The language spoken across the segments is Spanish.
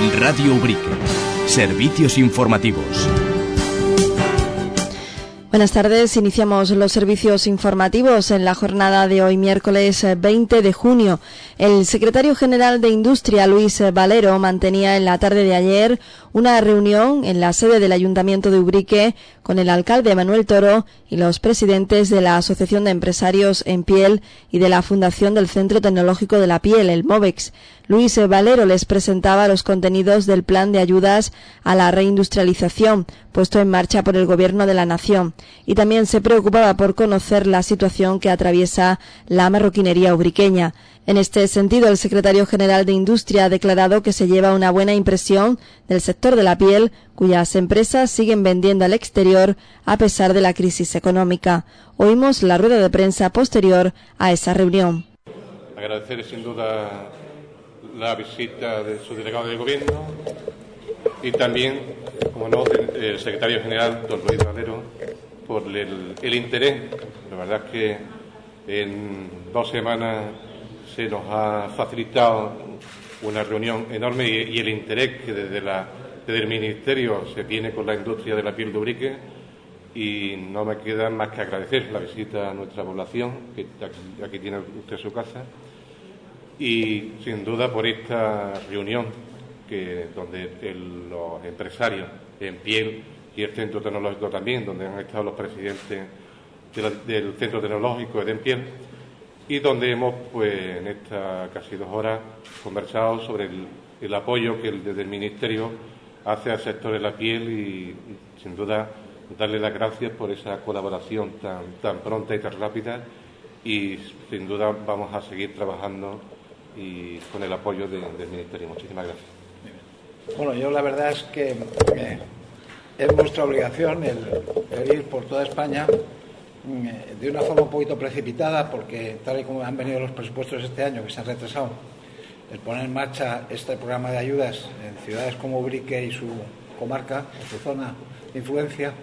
Radio Ubrique. Servicios informativos. Buenas tardes, iniciamos los servicios informativos en la jornada de hoy, miércoles 20 de junio. El secretario general de Industria, Luis Valero, mantenía en la tarde de ayer una reunión en la sede del Ayuntamiento de Ubrique con el alcalde Manuel Toro y los presidentes de la Asociación de Empresarios en Piel y de la Fundación del Centro Tecnológico de la Piel, el MOVEX. Luis Valero les presentaba los contenidos del plan de ayudas a la reindustrialización puesto en marcha por el Gobierno de la Nación y también se preocupaba por conocer la situación que atraviesa la marroquinería ubriqueña. En este sentido, el secretario general de Industria ha declarado que se lleva una buena impresión del sector de la piel, cuyas empresas siguen vendiendo al exterior a pesar de la crisis económica. Oímos la rueda de prensa posterior a esa reunión. Agradecer sin duda la visita de su delegado del Gobierno y también, como no, del secretario general, don Luis Valero, por el interés. La verdad es que en 2 semanas se nos ha facilitado una reunión enorme y el interés que desde el Ministerio se tiene con la industria de la piel de Ubrique, y no me queda más que agradecer la visita a nuestra población, que aquí tiene usted su casa, y sin duda por esta reunión donde los empresarios en piel y el Centro Tecnológico también, donde han estado los presidentes del Centro Tecnológico de piel, y donde hemos, pues, en estas casi 2 horas conversado sobre el apoyo que desde el Ministerio hace al sector de la piel y sin duda darle las gracias por esa colaboración tan pronta y tan rápida, y sin duda vamos a seguir trabajando y con el apoyo del Ministerio. Muchísimas gracias. Bueno, yo la verdad es que es nuestra obligación el ir por toda España de una forma un poquito precipitada, porque tal y como han venido los presupuestos este año, que se han retrasado, el poner en marcha este programa de ayudas en ciudades como Ubrique y su comarca, en su zona de influencia,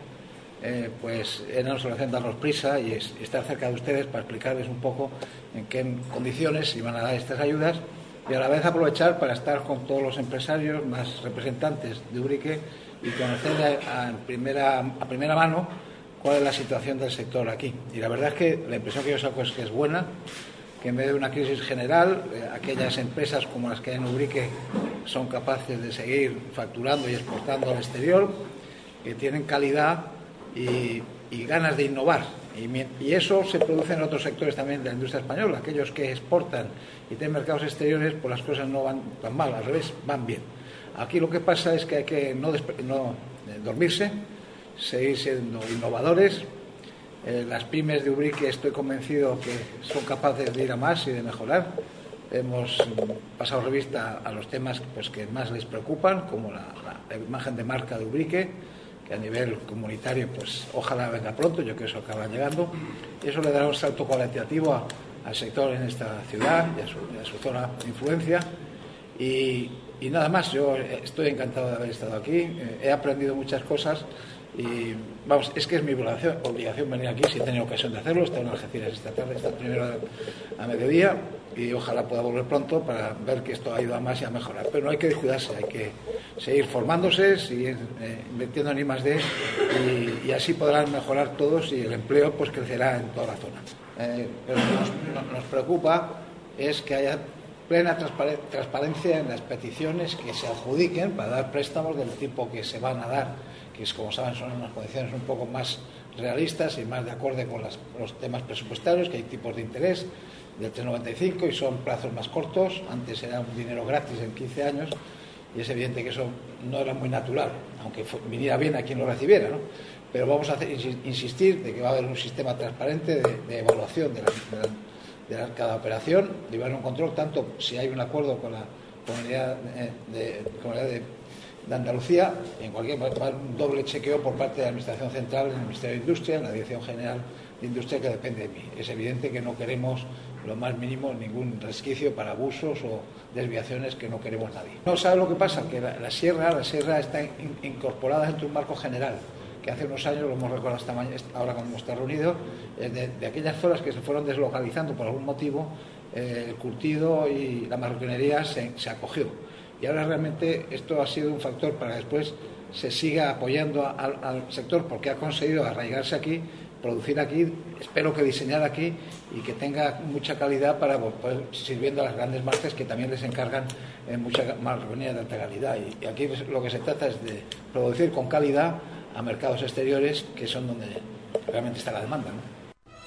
pues era una solución darnos prisa y estar cerca de ustedes para explicarles un poco en qué condiciones iban a dar estas ayudas, y a la vez aprovechar para estar con todos los empresarios más representantes de Ubrique y conocer a primera mano cuál es la situación del sector aquí. Y la verdad es que la impresión que yo saco es que es buena, que en vez de una crisis general, aquellas empresas como las que hay en Ubrique son capaces de seguir facturando y exportando al exterior, que tienen calidad y ganas de innovar. Y eso se produce en otros sectores también de la industria española. Aquellos que exportan y tienen mercados exteriores, pues las cosas no van tan mal, al revés, van bien. Aquí lo que pasa es que hay que no dormirse, seguir siendo innovadores. Las pymes de Ubrique estoy convencido que son capaces de ir a más y de mejorar. Hemos pasado revista a los temas, pues, que más les preocupan, como la imagen de marca de Ubrique, que a nivel comunitario, pues ojalá venga pronto, yo creo que eso acaba llegando. Y eso le dará un salto cualitativo al sector en esta ciudad y a su zona de influencia. Y nada más, yo estoy encantado de haber estado aquí, he aprendido muchas cosas y vamos, es que es mi obligación venir aquí si he tenido ocasión de hacerlo. Estoy en Algeciras esta tarde, esta primera a mediodía, y ojalá pueda volver pronto para ver que esto ha ido a más y a mejorar. Pero no hay que descuidarse, hay que seguir formándose, seguir invirtiendo en I+D y así podrán mejorar todos y el empleo pues crecerá en toda la zona. Pero nos preocupa es que haya plena transparencia en las peticiones que se adjudiquen para dar préstamos del tipo que se van a dar, que es, como saben, son unas condiciones un poco más realistas y más de acorde con los temas presupuestarios, que hay tipos de interés del 3,95 y son plazos más cortos. Antes era un dinero gratis en 15 años y es evidente que eso no era muy natural, aunque viniera bien a quien lo recibiera, ¿no? Pero vamos a insistir de que va a haber un sistema transparente de evaluación de cada operación, de llevar un control, tanto si hay un acuerdo con la Comunidad de Andalucía, en cualquier un doble chequeo por parte de la Administración Central, en el Ministerio de Industria, en la Dirección General de Industria, que depende de mí. Es evidente que no queremos lo más mínimo ningún resquicio para abusos o desviaciones que no queremos nadie. No, ¿sabe lo que pasa? Que la sierra está incorporada dentro de un marco general, que hace unos años, lo hemos recordado ahora cuando hemos estado reunidos, de aquellas zonas que se fueron deslocalizando por algún motivo, el curtido y la marroquinería se acogió. Y ahora realmente esto ha sido un factor para después se siga apoyando al sector, porque ha conseguido arraigarse aquí, producir aquí, espero que diseñar aquí y que tenga mucha calidad para poder sirviendo a las grandes marcas que también les encargan muchas marroquías de alta calidad. Y aquí lo que se trata es de producir con calidad a mercados exteriores, que son donde realmente está la demanda, ¿no?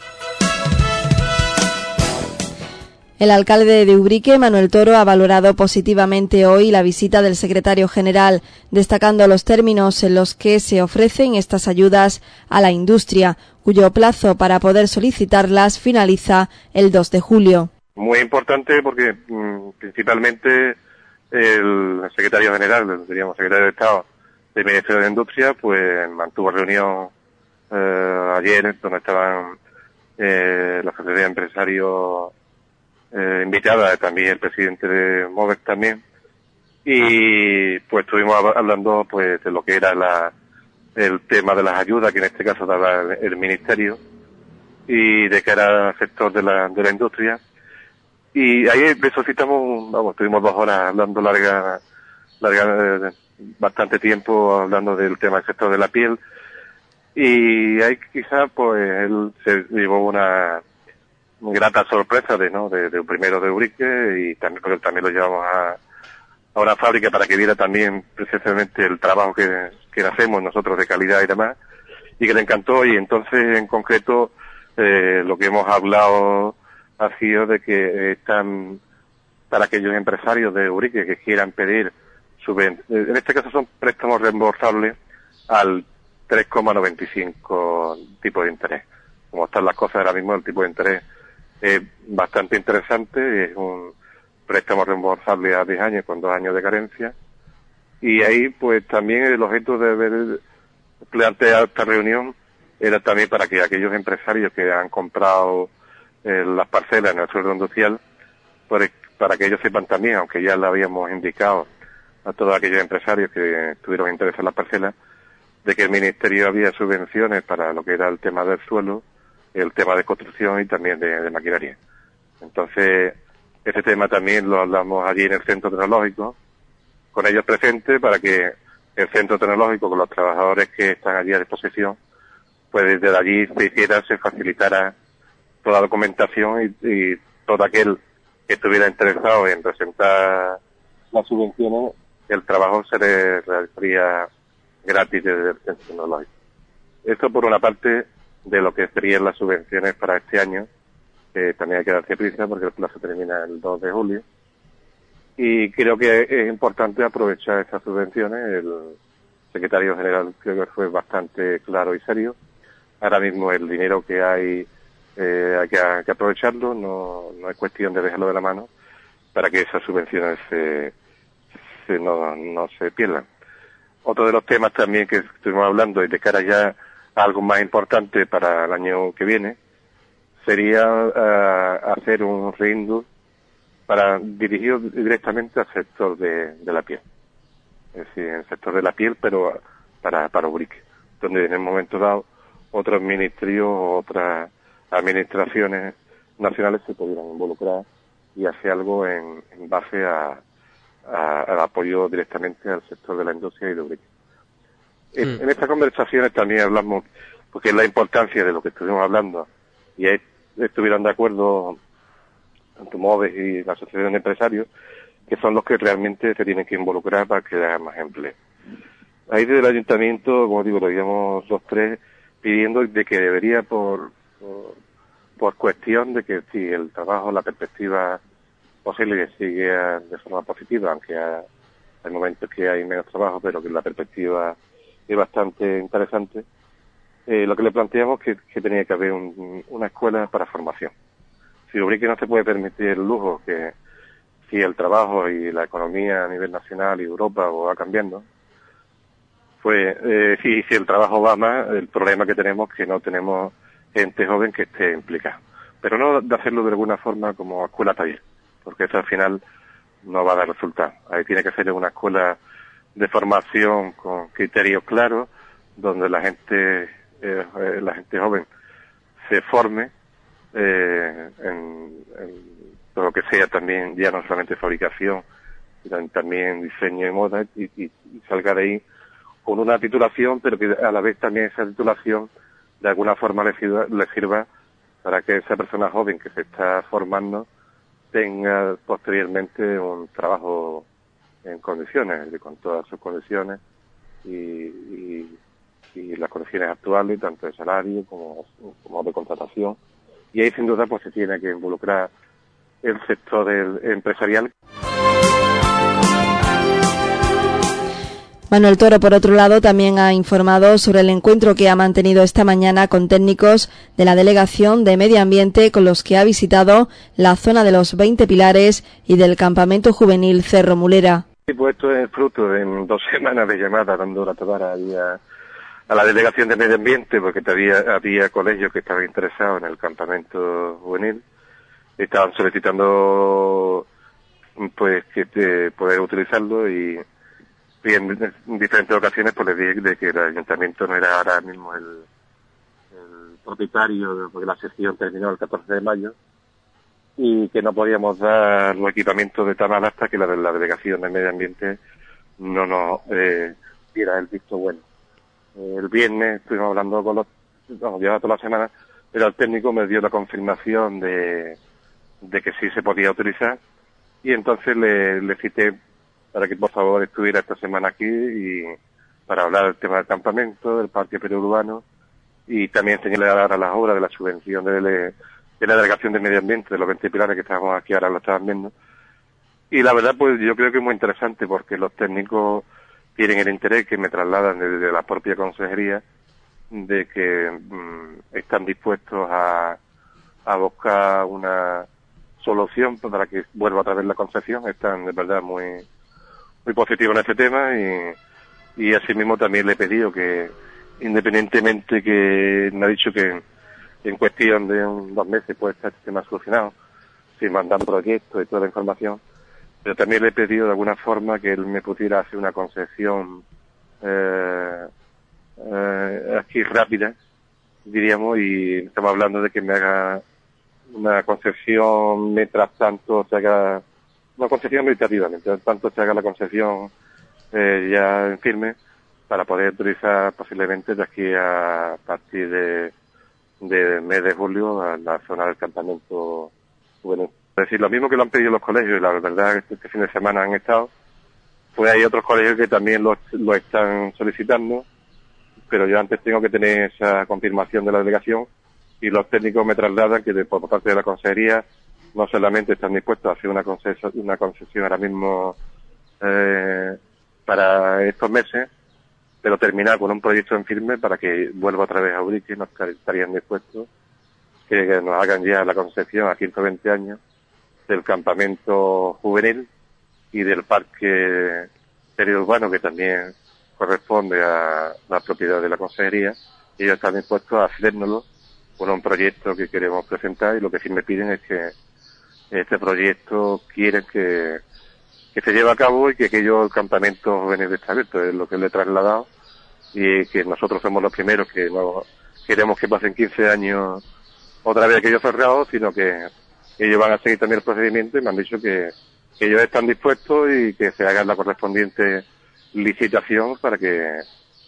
El alcalde de Ubrique, Manuel Toro, ha valorado positivamente hoy la visita del secretario general, destacando los términos en los que se ofrecen estas ayudas a la industria, cuyo plazo para poder solicitarlas finaliza el 2 de julio. Muy importante porque principalmente el secretario general, diríamos secretario de Estado del Ministerio de Industria, pues mantuvo reunión ayer donde estaban la Sociedad de Empresarios invitada, también el presidente de Movex también, y pues estuvimos hablando pues de lo que era el tema de las ayudas que en este caso daba el ministerio y de cara al sector de la industria, y ahí resucitamos, estuvimos 2 horas hablando bastante tiempo hablando del tema del sector de la piel, y ahí quizás pues él se llevó una grata sorpresa de un primero de Ubrique, y también porque también lo llevamos a una fábrica para que viera también precisamente el trabajo que hacemos nosotros de calidad y demás, y que le encantó. Y entonces en concreto lo que hemos hablado ha sido de que están para aquellos empresarios de Ubrique que quieran pedir en este caso son préstamos reembolsables al 3,95 tipo de interés. Como están las cosas ahora mismo, el tipo de interés es bastante interesante, es un préstamo reembolsable a 10 años con 2 años de carencia, y ahí pues también el objeto de haber planteado esta reunión era también para que aquellos empresarios que han comprado las parcelas en el suelo industrial, para que ellos sepan también, aunque ya lo habíamos indicado a todos aquellos empresarios que tuvieron interés en las parcelas, de que el Ministerio había subvenciones para lo que era el tema del suelo, el tema de construcción y también de maquinaria. Entonces, ese tema también lo hablamos allí en el centro tecnológico, con ellos presentes, para que el centro tecnológico, con los trabajadores que están allí a disposición, pues desde allí se facilitara toda la documentación y todo aquel que estuviera interesado en presentar las subvenciones, el trabajo se le realizaría gratis desde el centro tecnológico. Esto por una parte de lo que serían las subvenciones para este año, que también hay que darse prisa porque el plazo termina el 2 de julio. Y creo que es importante aprovechar estas subvenciones. El secretario general creo que fue bastante claro y serio. Ahora mismo el dinero que hay que aprovecharlo, no es cuestión de dejarlo de la mano para que esas subvenciones no se pierdan. Otro de los temas también que estuvimos hablando y de cara ya a algo más importante para el año que viene sería hacer un reindus dirigido directamente al sector de la piel, es decir, el sector de la piel, pero para Ubrique, donde en el momento dado otros ministerios o otras administraciones nacionales se pudieran involucrar y hacer algo en base al apoyo directamente al sector de la industria y de Ubrique. En estas conversaciones también hablamos, porque es la importancia de lo que estuvimos hablando, y estuvieron de acuerdo tanto Moves y la Asociación de Empresarios, que son los que realmente se tienen que involucrar para crear más empleo. Ahí desde el ayuntamiento, como digo, lo digamos 2-3, pidiendo de que debería por cuestión de que si el trabajo, la perspectiva posible que sigue de forma positiva, aunque hay momentos que hay menos trabajo, pero que la perspectiva es bastante interesante, lo que le planteamos que tenía que haber una escuela para formación. Si Ubrique no se puede permitir el lujo que si el trabajo y la economía a nivel nacional y Europa va cambiando, pues si el trabajo va más, el problema que tenemos es que no tenemos gente joven que esté implicada. Pero no de hacerlo de alguna forma como escuela taller, porque eso al final no va a dar resultado. Ahí tiene que ser una escuela de formación con criterios claros, donde la gente joven se forme en todo lo que sea también, ya no solamente fabricación, y también diseño y moda, y salga de ahí con una titulación, pero que a la vez también esa titulación de alguna forma le sirva para que esa persona joven que se está formando tenga posteriormente un trabajo en condiciones, con todas sus condiciones y las condiciones actuales, tanto de salario como de contratación. Y ahí sin duda pues se tiene que involucrar el sector empresarial. Manuel Toro, por otro lado, también ha informado sobre el encuentro que ha mantenido esta mañana con técnicos de la Delegación de Medio Ambiente con los que ha visitado la zona de los 20 Pilares y del campamento juvenil Cerro Mulera. Pues esto es fruto de 2 semanas de llamadas dando la tabara a la Delegación de Medio Ambiente, porque había colegios que estaban interesados en el campamento juvenil, estaban solicitando pues que poder utilizarlo y en diferentes ocasiones pues les dije de que el ayuntamiento no era ahora mismo el propietario, porque la sesión terminó el 14 de mayo y que no podíamos dar los equipamientos de Tamal hasta que la Delegación de Medio Ambiente no nos diera el visto bueno. El viernes estuvimos hablando llevaba toda la semana, pero el técnico me dio la confirmación de que sí se podía utilizar y entonces le cité para que por favor estuviera esta semana aquí y para hablar del tema del campamento, del parque periurbano y también señalar ahora las obras de la subvención de la Delegación de Medio Ambiente, de los 20 pilares que estábamos aquí, ahora lo estaban viendo. Y la verdad pues yo creo que es muy interesante porque los técnicos tienen el interés que me trasladan desde la propia consejería de que están dispuestos a buscar una solución para que vuelva otra vez la concesión. Están de verdad muy positivo en este tema y asimismo también le he pedido que independientemente que me ha dicho que en cuestión de 2 meses puede estar este tema solucionado, si mandan proyectos y toda la información, pero también le he pedido de alguna forma que él me pudiera hacer una concesión aquí rápida, diríamos, y estamos hablando de que me haga una concesión mientras tanto se haga una concesión meditativa, mientras tanto se haga la concesión ya en firme para poder utilizar posiblemente de aquí a partir del mes de julio a la zona del campamento juvenil. Es decir, lo mismo que lo han pedido los colegios, y la verdad es que este fin de semana han estado, pues hay otros colegios que también lo están solicitando, pero yo antes tengo que tener esa confirmación de la delegación y los técnicos me trasladan que por parte de la consejería no solamente están dispuestos a hacer una concesión ahora mismo para estos meses, pero terminar con un proyecto en firme para que vuelva otra vez a Ubrique, nos estarían dispuestos que nos hagan ya la concesión a 120 años del campamento juvenil y del parque periurbano, que también corresponde a la propiedad de la consejería, y ellos están dispuestos a hacérnoslo con un proyecto que queremos presentar, y lo que sí me piden es que este proyecto quieren que se lleve a cabo y que aquello, el campamento juvenil está abierto, es lo que le he trasladado, y que nosotros somos los primeros que no queremos que pasen 15 años otra vez aquello cerrado, sino que ellos van a seguir también el procedimiento y me han dicho que ellos están dispuestos y que se haga la correspondiente licitación para que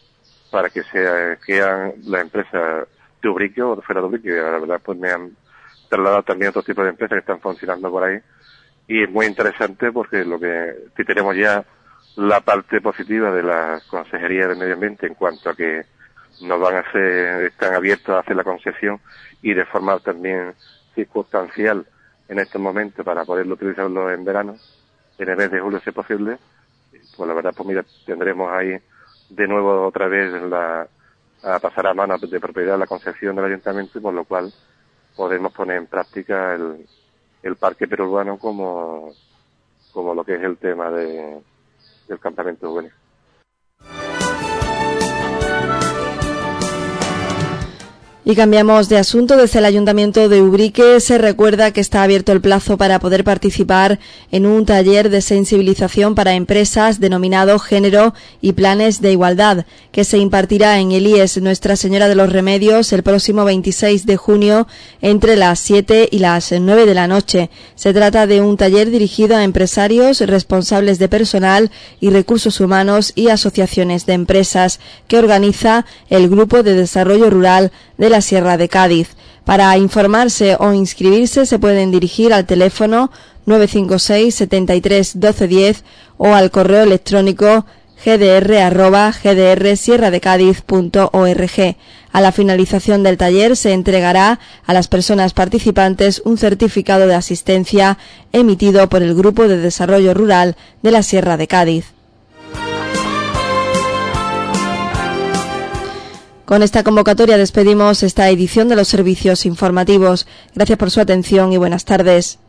sean las empresas de Ubrique o de fuera de Ubrique. La verdad pues me han trasladado también otros tipos de empresas que están funcionando por ahí y es muy interesante porque si tenemos ya la parte positiva de la Consejería de Medio Ambiente en cuanto a que están abiertos a hacer la concesión y de forma también circunstancial en estos momentos para poderlo utilizarlo en verano, en el mes de julio si es posible, pues la verdad pues mira, tendremos ahí de nuevo otra vez a pasar a mano de propiedad la concesión del ayuntamiento, y por lo cual podemos poner en práctica el parque periurbano como lo que es el tema del campamento juvenil. Y cambiamos de asunto. Desde el Ayuntamiento de Ubrique se recuerda que está abierto el plazo para poder participar en un taller de sensibilización para empresas denominado Género y Planes de Igualdad, que se impartirá en el IES Nuestra Señora de los Remedios el próximo 26 de junio entre las 7 y las 9 de la noche. Se trata de un taller dirigido a empresarios, responsables de personal y recursos humanos y asociaciones de empresas que organiza el Grupo de Desarrollo Rural de la Sierra de Cádiz. Para informarse o inscribirse se pueden dirigir al teléfono 956 73 12 10 o al correo electrónico gdr@gdrsierradecadiz.org. A la finalización del taller se entregará a las personas participantes un certificado de asistencia emitido por el Grupo de Desarrollo Rural de la Sierra de Cádiz. Con esta convocatoria despedimos esta edición de los servicios informativos. Gracias por su atención y buenas tardes.